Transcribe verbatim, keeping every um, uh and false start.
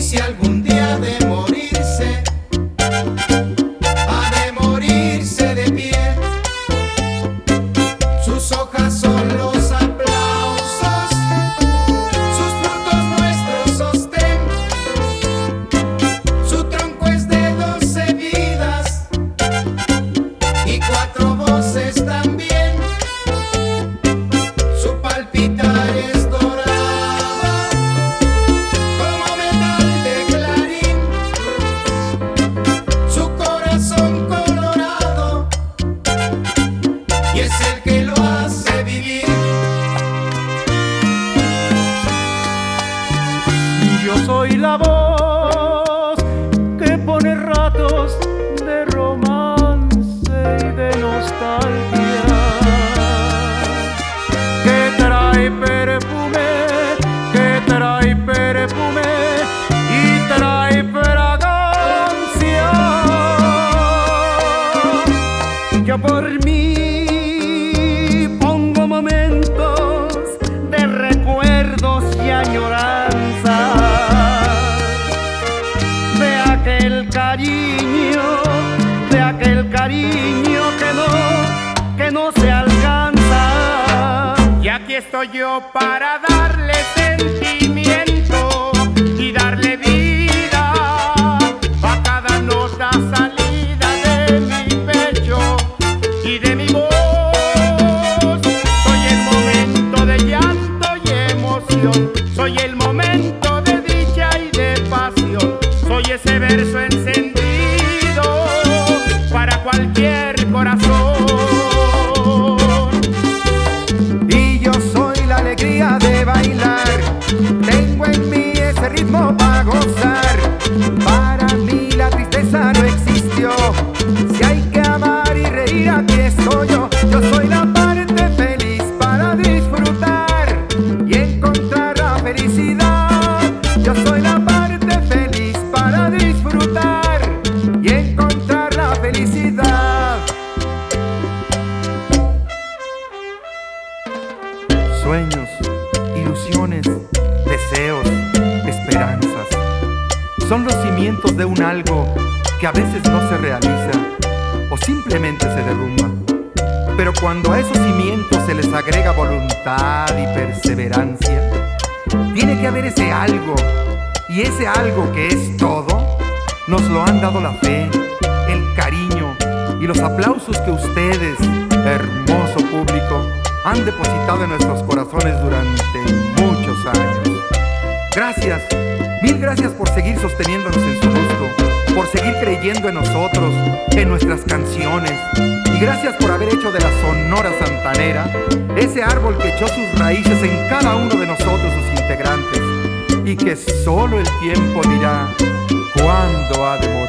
si algún día ha de morirse, ha de morirse de pie. Sus hojas son los aplausos, sus frutos nuestro sostén. Su tronco es de doce vidas y cuatro voces también. Su palpitar es dorada como metal de clarín. Su corazón colorado y es el que lo hace vivir. Yo soy la voz que pone ratos de romance y de nostalgia, que trae perfume, que trae perfume y trae fragancia. Yo por mí pongo momentos de recuerdos y añoranzas de aquel cariño, de aquel cariño que no, que no se alcanza. Y aquí estoy yo para darle sentimiento y darle vida a cada nota salida de mi pecho y de mi voz. Soy el momento de llanto y emoción, soy el momento de dicha y de pasión, soy ese verso encendido para cualquier corazón. Y yo soy la alegría de bailar, tengo en mí ese ritmo para gozar. Para mí la tristeza no existió, si hay que amar y reír aquí estoy yo. Yo soy la parte feliz para disfrutar y encontrar la felicidad. Yo soy la parte feliz para disfrutar y encontrar la felicidad. Sueños, ilusiones, deseos, esperanzas son los cimientos de un algo que a veces no se realiza o simplemente se derrumba. Pero cuando a esos cimientos se les agrega voluntad y perseverancia, tiene que haber ese algo, y ese algo que es todo, nos lo han dado la fe, el cariño y los aplausos que ustedes, hermoso público, han depositado en nuestros corazones durante muchos años. Gracias, mil gracias por seguir sosteniéndonos en su gusto, por seguir creyendo en nosotros, en nuestras canciones, y gracias por haber hecho de la Sonora Santanera ese árbol que echó sus raíces en cada uno de nosotros, sus integrantes, y que solo el tiempo dirá cuándo ha de morir.